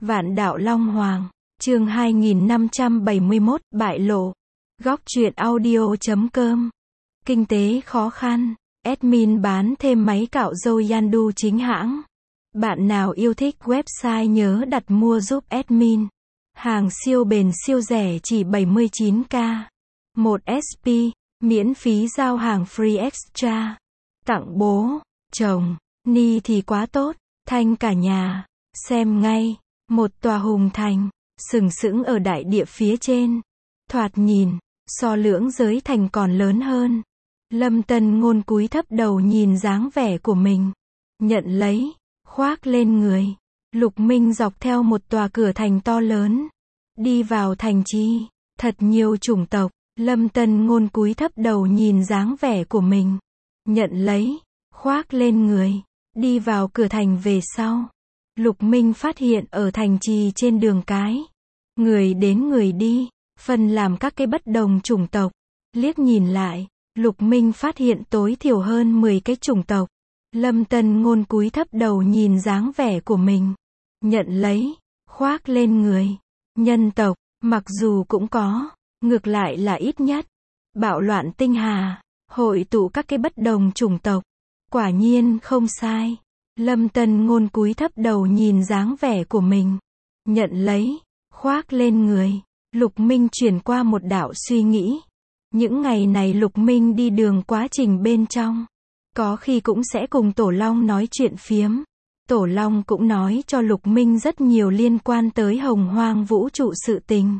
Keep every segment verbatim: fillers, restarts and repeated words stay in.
Vạn đạo Long Hoàng, chương hai nghìn năm trăm bảy mươi mốt, bại lộ. Góc truyện audio chấm com. Kinh tế khó khăn, admin bán thêm máy cạo râu Yandu chính hãng. Bạn nào yêu thích website nhớ đặt mua giúp admin. Hàng siêu bền siêu rẻ chỉ bảy mươi chín k. một ét pê, miễn phí giao hàng free extra. Tặng bố, chồng, ni thì quá tốt, thanh cả nhà. Xem ngay, một tòa hùng thành, sừng sững ở đại địa phía trên. Thoạt nhìn, so lưỡng giới thành còn lớn hơn. Lâm Tân Ngôn cúi thấp đầu nhìn dáng vẻ của mình. Nhận lấy, khoác lên người. Lục Minh dọc theo một tòa cửa thành to lớn. Đi vào thành chi, thật nhiều chủng tộc. Lâm Tân Ngôn cúi thấp đầu nhìn dáng vẻ của mình. Nhận lấy, khoác lên người. Đi vào cửa thành về sau. Lục Minh phát hiện ở thành trì trên đường cái. Người đến người đi, phân làm các cái bất đồng chủng tộc. Liếc nhìn lại, Lục Minh phát hiện tối thiểu hơn mười cái chủng tộc. Lâm Tân Ngôn cúi thấp đầu nhìn dáng vẻ của mình. Nhận lấy, khoác lên người. Nhân tộc, mặc dù cũng có, ngược lại là ít nhất. Bạo loạn tinh hà, hội tụ các cái bất đồng chủng tộc. Quả nhiên không sai. Lâm Tân Ngôn cúi thấp đầu nhìn dáng vẻ của mình. Nhận lấy, khoác lên người. Lục Minh chuyển qua một đạo suy nghĩ. Những ngày này Lục Minh đi đường quá trình bên trong. Có khi cũng sẽ cùng Tổ Long nói chuyện phiếm. Tổ Long cũng nói cho Lục Minh rất nhiều liên quan tới hồng hoang vũ trụ sự tình.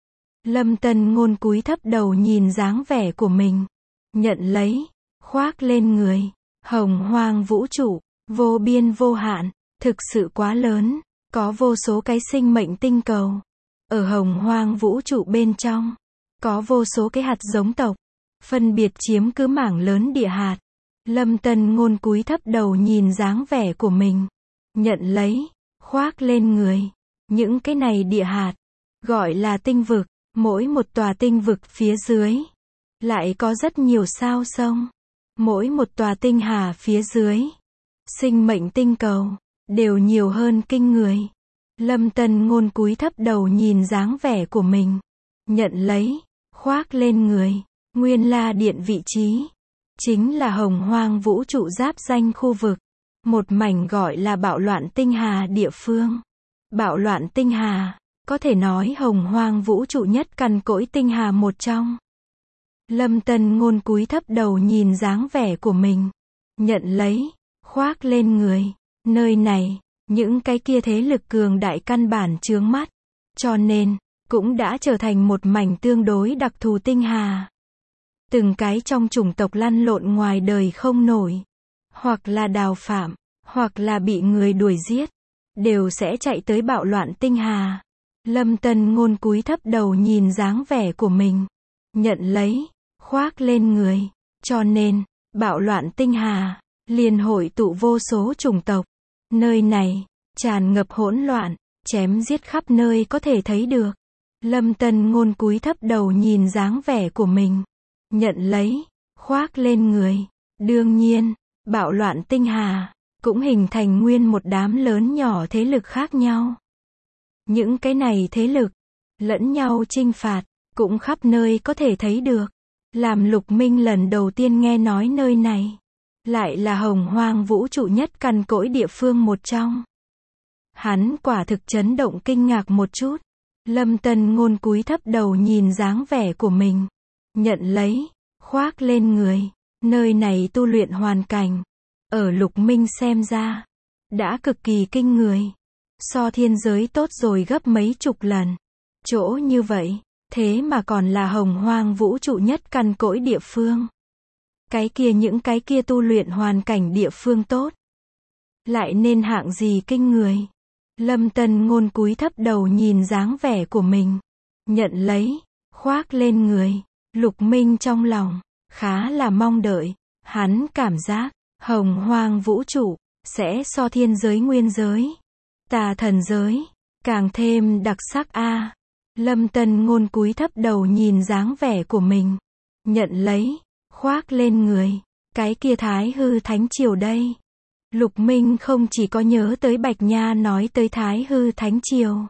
Lâm Tân Ngôn cúi thấp đầu nhìn dáng vẻ của mình. Nhận lấy, khoác lên người. Hồng hoang vũ trụ, vô biên vô hạn, thực sự quá lớn, có vô số cái sinh mệnh tinh cầu. Ở hồng hoang vũ trụ bên trong, có vô số cái hạt giống tộc, phân biệt chiếm cứ mảng lớn địa hạt. Lâm Tân Ngôn cúi thấp đầu nhìn dáng vẻ của mình. Nhận lấy, khoác lên người. Những cái này địa hạt, gọi là tinh vực, mỗi một tòa tinh vực phía dưới, lại có rất nhiều sao sông. Mỗi một tòa tinh hà phía dưới, sinh mệnh tinh cầu, đều nhiều hơn kinh người. Lâm Tân Ngôn cúi thấp đầu nhìn dáng vẻ của mình. Nhận lấy, khoác lên người. Nguyên La Điện vị trí, chính là hồng hoang vũ trụ giáp danh khu vực. Một mảnh gọi là bạo loạn tinh hà địa phương. Bạo loạn tinh hà, có thể nói hồng hoang vũ trụ nhất cằn cỗi tinh hà một trong. Lâm Tân Ngôn cúi thấp đầu nhìn dáng vẻ của mình. Nhận lấy, khoác lên người. Nơi này, những cái kia thế lực cường đại căn bản chướng mắt. Cho nên, cũng đã trở thành một mảnh tương đối đặc thù tinh hà. Từng cái trong chủng tộc lăn lộn ngoài đời không nổi. Hoặc là đào phạm, hoặc là bị người đuổi giết. Đều sẽ chạy tới bạo loạn tinh hà. Lâm Tân Ngôn cúi thấp đầu nhìn dáng vẻ của mình. Nhận lấy, khoác lên người. Cho nên, bạo loạn tinh hà, liền hội tụ vô số chủng tộc. Nơi này, tràn ngập hỗn loạn, chém giết khắp nơi có thể thấy được. Lâm Tân Ngôn cúi thấp đầu nhìn dáng vẻ của mình. Nhận lấy, khoác lên người. Đương nhiên, bạo loạn tinh hà, cũng hình thành nguyên một đám lớn nhỏ thế lực khác nhau. Những cái này thế lực, lẫn nhau chinh phạt, cũng khắp nơi có thể thấy được. Làm Lục Minh lần đầu tiên nghe nói nơi này, lại là hồng hoang vũ trụ nhất cằn cỗi địa phương một trong. Hắn quả thực chấn động kinh ngạc một chút. Lâm Tân Ngôn cúi thấp đầu nhìn dáng vẻ của mình. Nhận lấy, khoác lên người. Nơi này tu luyện hoàn cảnh, ở Lục Minh xem ra, đã cực kỳ kinh người. So thiên giới tốt rồi gấp mấy chục lần. Chỗ như vậy, thế mà còn là hồng hoang vũ trụ nhất cằn cỗi địa phương. Cái kia những cái kia tu luyện hoàn cảnh địa phương tốt, lại nên hạng gì kinh người. Lâm Tân Ngôn cúi thấp đầu nhìn dáng vẻ của mình. Nhận lấy, khoác lên người. Lục Minh trong lòng, khá là mong đợi. Hắn cảm giác, hồng hoang vũ trụ, sẽ so thiên giới nguyên giới, tà thần giới, càng thêm đặc sắc a. À. Lâm Tân Ngôn cúi thấp đầu nhìn dáng vẻ của mình. Nhận lấy, khoác lên người. Cái kia Thái Hư Thánh Triều đây, Lục Minh không chỉ có nhớ tới Bạch Nha nói tới Thái Hư Thánh Triều.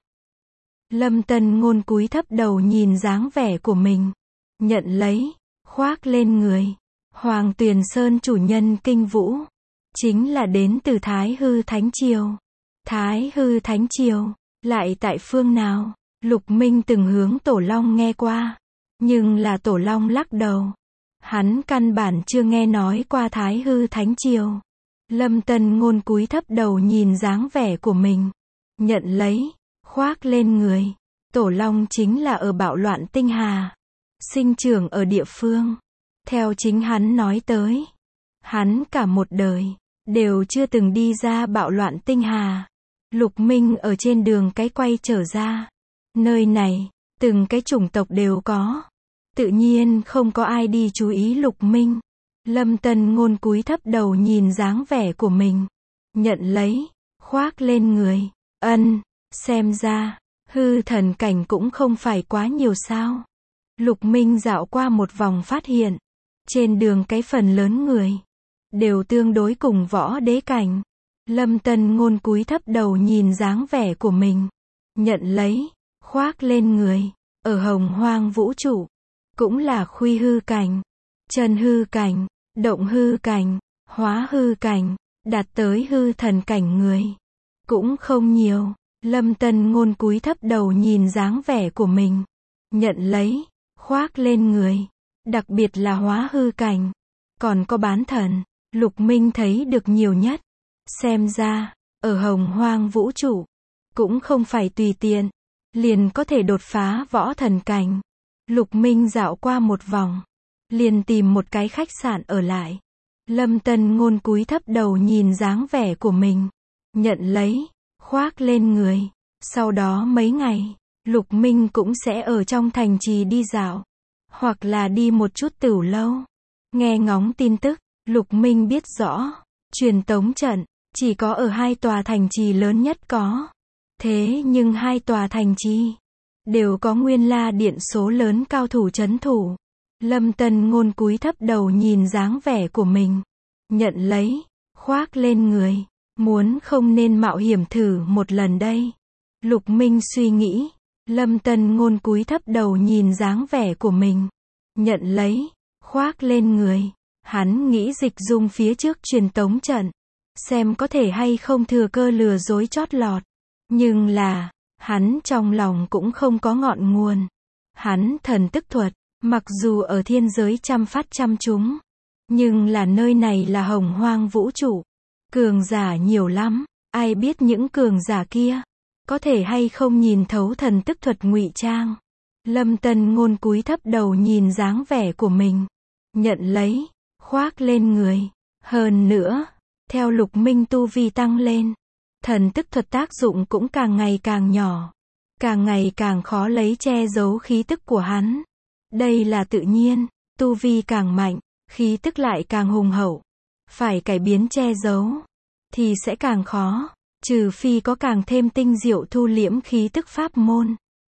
Lâm Tân Ngôn cúi thấp đầu nhìn dáng vẻ của mình. Nhận lấy, khoác lên người. Hoàng Tuyền Sơn chủ nhân kinh vũ. Chính là đến từ Thái Hư Thánh Triều. Thái Hư Thánh Triều, lại tại phương nào? Lục Minh từng hướng Tổ Long nghe qua. Nhưng là Tổ Long lắc đầu. Hắn căn bản chưa nghe nói qua Thái Hư Thánh Triều. Lâm Tân Ngôn cúi thấp đầu nhìn dáng vẻ của mình. Nhận lấy, khoác lên người. Tổ Long chính là ở bạo loạn tinh hà. Sinh trưởng ở địa phương. Theo chính hắn nói tới. Hắn cả một đời, đều chưa từng đi ra bạo loạn tinh hà. Lục Minh ở trên đường cái quay trở ra. Nơi này, từng cái chủng tộc đều có. Tự nhiên không có ai đi chú ý Lục Minh. Lâm Tân Ngôn cúi thấp đầu nhìn dáng vẻ của mình. Nhận lấy, khoác lên người. Ân, xem ra, hư thần cảnh cũng không phải quá nhiều sao. Lục Minh dạo qua một vòng phát hiện. Trên đường cái phần lớn người, đều tương đối cùng võ đế cảnh. Lâm Tân Ngôn cúi thấp đầu nhìn dáng vẻ của mình. Nhận lấy, khoác lên người. Ở hồng hoang vũ trụ, cũng là khuy hư cảnh, chân hư cảnh, động hư cảnh, hóa hư cảnh, đạt tới hư thần cảnh người. Cũng không nhiều. Lâm Tân Ngôn cúi thấp đầu nhìn dáng vẻ của mình. Nhận lấy, khoác lên người. Đặc biệt là hóa hư cảnh. Còn có bán thần. Lục Minh thấy được nhiều nhất. Xem ra, ở hồng hoang vũ trụ, cũng không phải tùy tiện, liền có thể đột phá võ thần cảnh. Lục Minh dạo qua một vòng, liền tìm một cái khách sạn ở lại. Lâm Tân Ngôn cúi thấp đầu nhìn dáng vẻ của mình. Nhận lấy, khoác lên người. Sau đó mấy ngày, Lục Minh cũng sẽ ở trong thành trì đi dạo. Hoặc là đi một chút tửu lâu. Nghe ngóng tin tức, Lục Minh biết rõ. Truyền tống trận, chỉ có ở hai tòa thành trì lớn nhất có. Thế nhưng hai tòa thành trì, đều có Nguyên La Điện số lớn cao thủ trấn thủ. Lâm Tân Ngôn cúi thấp đầu nhìn dáng vẻ của mình. Nhận lấy, khoác lên người. Muốn không nên mạo hiểm thử một lần đây. Lục Minh suy nghĩ. Lâm Tân Ngôn cúi thấp đầu nhìn dáng vẻ của mình. Nhận lấy, khoác lên người. Hắn nghĩ dịch dung phía trước truyền tống trận. Xem có thể hay không thừa cơ lừa dối chót lọt. Nhưng là, hắn trong lòng cũng không có ngọn nguồn. Hắn thần tức thuật, mặc dù ở thiên giới trăm phát trăm trúng. Nhưng là nơi này là hồng hoang vũ trụ. Cường giả nhiều lắm, ai biết những cường giả kia có thể hay không nhìn thấu thần tức thuật ngụy trang. Lâm Tân Ngôn cúi thấp đầu nhìn dáng vẻ của mình. Nhận lấy, khoác lên người. Hơn nữa, theo Lục Minh tu vi tăng lên, thần tức thuật tác dụng cũng càng ngày càng nhỏ. Càng ngày càng khó lấy che giấu khí tức của hắn. Đây là tự nhiên, tu vi càng mạnh, khí tức lại càng hùng hậu. Phải cải biến che giấu, thì sẽ càng khó. Trừ phi có càng thêm tinh diệu thu liễm khí tức pháp môn.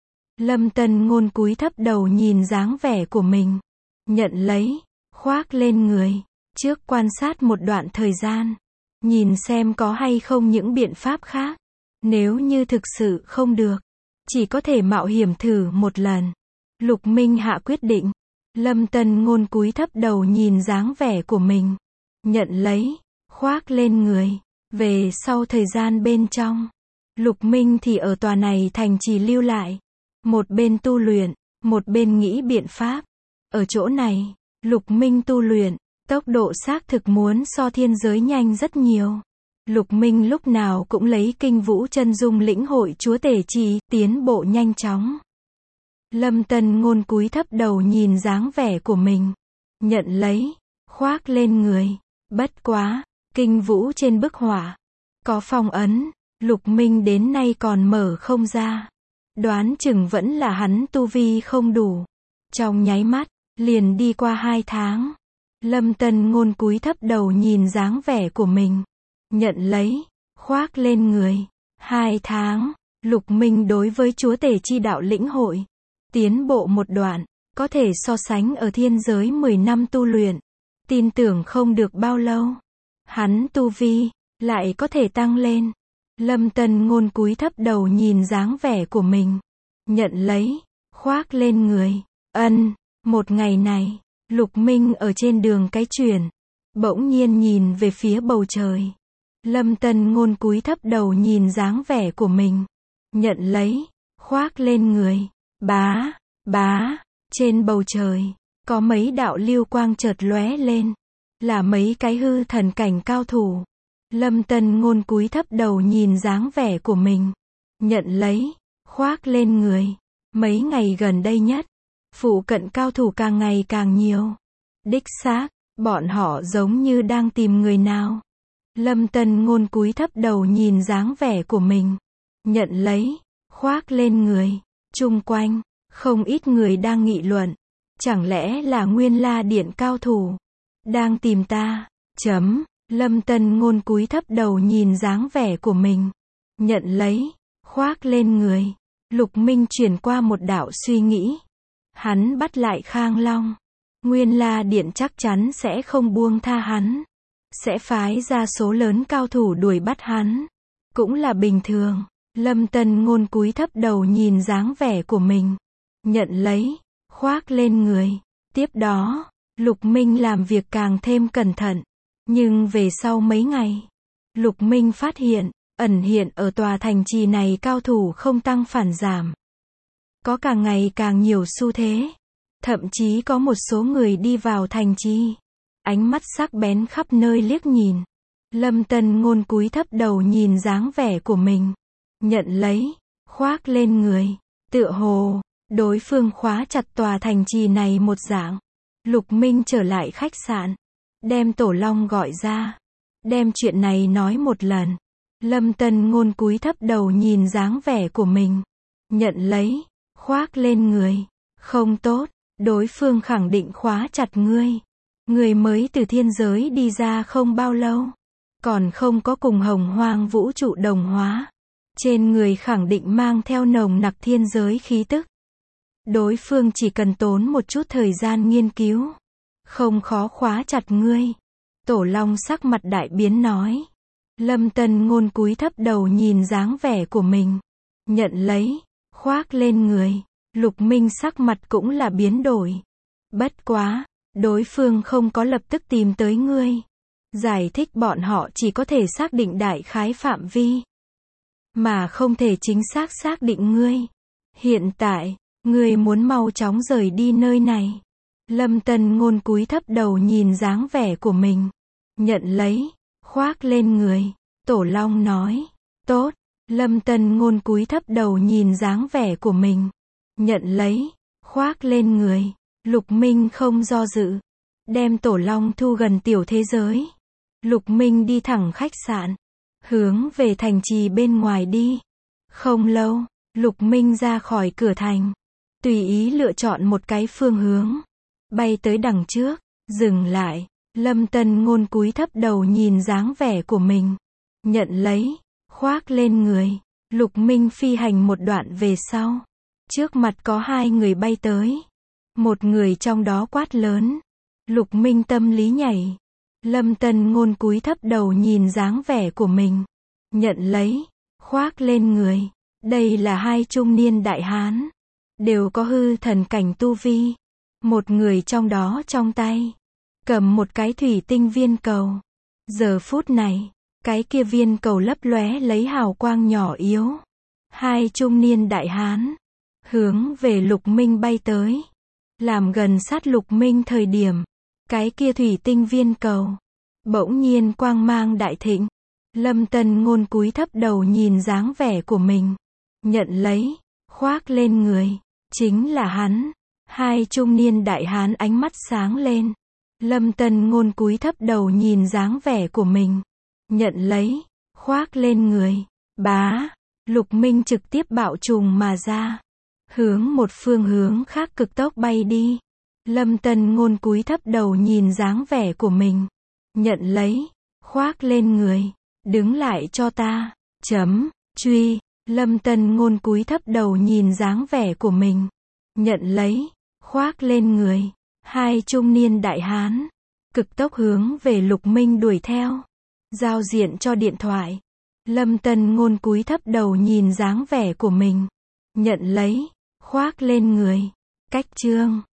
Lâm Tân Ngôn cúi thấp đầu nhìn dáng vẻ của mình. Nhận lấy, khoác lên người. Trước quan sát một đoạn thời gian. Nhìn xem có hay không những biện pháp khác. Nếu như thực sự không được, chỉ có thể mạo hiểm thử một lần. Lục Minh hạ quyết định. Lâm Tân Ngôn cúi thấp đầu nhìn dáng vẻ của mình. Nhận lấy, khoác lên người. Về sau thời gian bên trong, Lục Minh thì ở tòa này thành trì lưu lại. Một bên tu luyện, một bên nghĩ biện pháp. Ở chỗ này, Lục Minh tu luyện, tốc độ xác thực muốn so thiên giới nhanh rất nhiều. Lục Minh lúc nào cũng lấy kinh vũ chân dung lĩnh hội chúa tể chi, tiến bộ nhanh chóng. Lâm Tân Ngôn cúi thấp đầu nhìn dáng vẻ của mình. Nhận lấy, khoác lên người. Bất quá, kinh vũ trên bức họa có phong ấn, Lục Minh đến nay còn mở không ra. Đoán chừng vẫn là hắn tu vi không đủ. Trong nháy mắt, liền đi qua hai tháng. Lâm Tân Ngôn cúi thấp đầu nhìn dáng vẻ của mình. Nhận lấy, khoác lên người. Hai tháng, Lục Minh đối với chúa tể chi đạo lĩnh hội. Tiến bộ một đoạn, có thể so sánh ở thiên giới mười năm tu luyện. Tin tưởng không được bao lâu. Hắn tu vi, lại có thể tăng lên. Lâm Tân Ngôn cúi thấp đầu nhìn dáng vẻ của mình. Nhận lấy, khoác lên người. Ân, một ngày này, Lục Minh ở trên đường cái chuyển. Bỗng nhiên nhìn về phía bầu trời. Lâm Tân Ngôn cúi thấp đầu nhìn dáng vẻ của mình. Nhận lấy, khoác lên người. Bá, bá, trên bầu trời, có mấy đạo lưu quang chợt lóe lên. Là mấy cái hư thần cảnh cao thủ. Lâm Tân Ngôn cúi thấp đầu nhìn dáng vẻ của mình. Nhận lấy, khoác lên người. Mấy ngày gần đây nhất, phụ cận cao thủ càng ngày càng nhiều. Đích xác, bọn họ giống như đang tìm người nào. Lâm Tân Ngôn cúi thấp đầu nhìn dáng vẻ của mình. Nhận lấy, khoác lên người. Chung quanh, không ít người đang nghị luận. Chẳng lẽ là Nguyên La Điện cao thủ đang tìm ta? Chấm. Lâm Tân Ngôn cúi thấp đầu nhìn dáng vẻ của mình. Nhận lấy, khoác lên người. Lục Minh chuyển qua một đạo suy nghĩ. Hắn bắt lại Khang Long. Nguyên La Điện chắc chắn sẽ không buông tha hắn. Sẽ phái ra số lớn cao thủ đuổi bắt hắn. Cũng là bình thường. Lâm Tân Ngôn cúi thấp đầu nhìn dáng vẻ của mình. Nhận lấy, khoác lên người. Tiếp đó, Lục Minh làm việc càng thêm cẩn thận. Nhưng về sau mấy ngày, Lục Minh phát hiện, ẩn hiện ở tòa thành trì này cao thủ không tăng phản giảm. Có càng ngày càng nhiều xu thế. Thậm chí có một số người đi vào thành trì. Ánh mắt sắc bén khắp nơi liếc nhìn. Lâm Tân Ngôn cúi thấp đầu nhìn dáng vẻ của mình. Nhận lấy, khoác lên người. Tựa hồ, đối phương khóa chặt tòa thành trì này một dạng. Lục Minh trở lại khách sạn. Đem Tổ Long gọi ra. Đem chuyện này nói một lần. Lâm Tân Ngôn cúi thấp đầu nhìn dáng vẻ của mình. Nhận lấy, khoác lên người. Không tốt, đối phương khẳng định khóa chặt ngươi. Ngươi mới từ thiên giới đi ra không bao lâu. Còn không có cùng hồng hoang vũ trụ đồng hóa. Trên người khẳng định mang theo nồng nặc thiên giới khí tức. Đối phương chỉ cần tốn một chút thời gian nghiên cứu. Không khó khóa chặt ngươi. Tổ Long sắc mặt đại biến nói. Lâm Tân Ngôn cúi thấp đầu nhìn dáng vẻ của mình. Nhận lấy, khoác lên người. Lục Minh sắc mặt cũng là biến đổi. Bất quá, đối phương không có lập tức tìm tới ngươi. Giải thích bọn họ chỉ có thể xác định đại khái phạm vi. Mà không thể chính xác xác định ngươi. Hiện tại, ngươi muốn mau chóng rời đi nơi này. Lâm Tân Ngôn cúi thấp đầu nhìn dáng vẻ của mình. Nhận lấy, khoác lên người. Tổ Long nói. Tốt. Lâm Tân Ngôn cúi thấp đầu nhìn dáng vẻ của mình. Nhận lấy, khoác lên người. Lục Minh không do dự. Đem Tổ Long thu gần tiểu thế giới. Lục Minh đi thẳng khách sạn. Hướng về thành trì bên ngoài đi. Không lâu, Lục Minh ra khỏi cửa thành. Tùy ý lựa chọn một cái phương hướng. Bay tới đằng trước. Dừng lại. Lâm Tân Ngôn cúi thấp đầu nhìn dáng vẻ của mình. Nhận lấy, khoác lên người. Lục Minh phi hành một đoạn về sau. Trước mặt có hai người bay tới. Một người trong đó quát lớn. Lục Minh tâm lý nhảy. Lâm Tân Ngôn cúi thấp đầu nhìn dáng vẻ của mình. Nhận lấy, khoác lên người. Đây là hai trung niên đại hán. Đều có hư thần cảnh tu vi. Một người trong đó trong tay cầm một cái thủy tinh viên cầu. Giờ phút này, cái kia viên cầu lấp lóe lấy hào quang nhỏ yếu. Hai trung niên đại hán hướng về Lục Minh bay tới. Làm gần sát Lục Minh thời điểm, cái kia thủy tinh viên cầu bỗng nhiên quang mang đại thịnh. Lâm Tân Ngôn cúi thấp đầu nhìn dáng vẻ của mình. Nhận lấy, khoác lên người. Chính là hắn. Hai trung niên đại hán ánh mắt sáng lên. Lâm Tân Ngôn cúi thấp đầu nhìn dáng vẻ của mình. Nhận lấy, khoác lên người. Bá, Lục Minh trực tiếp bạo trùng mà ra. Hướng một phương hướng khác cực tốc bay đi. Lâm Tân Ngôn cúi thấp đầu nhìn dáng vẻ của mình. Nhận lấy, khoác lên người. Đứng lại cho ta. Chấm, truy. Lâm Tân Ngôn cúi thấp đầu nhìn dáng vẻ của mình. Nhận lấy, khoác lên người. Hai trung niên đại hán cực tốc hướng về Lục Minh đuổi theo. Giao diện cho điện thoại. Lâm Tân Ngôn cúi thấp đầu nhìn dáng vẻ của mình. Nhận lấy. Khoác lên người. Cách chương.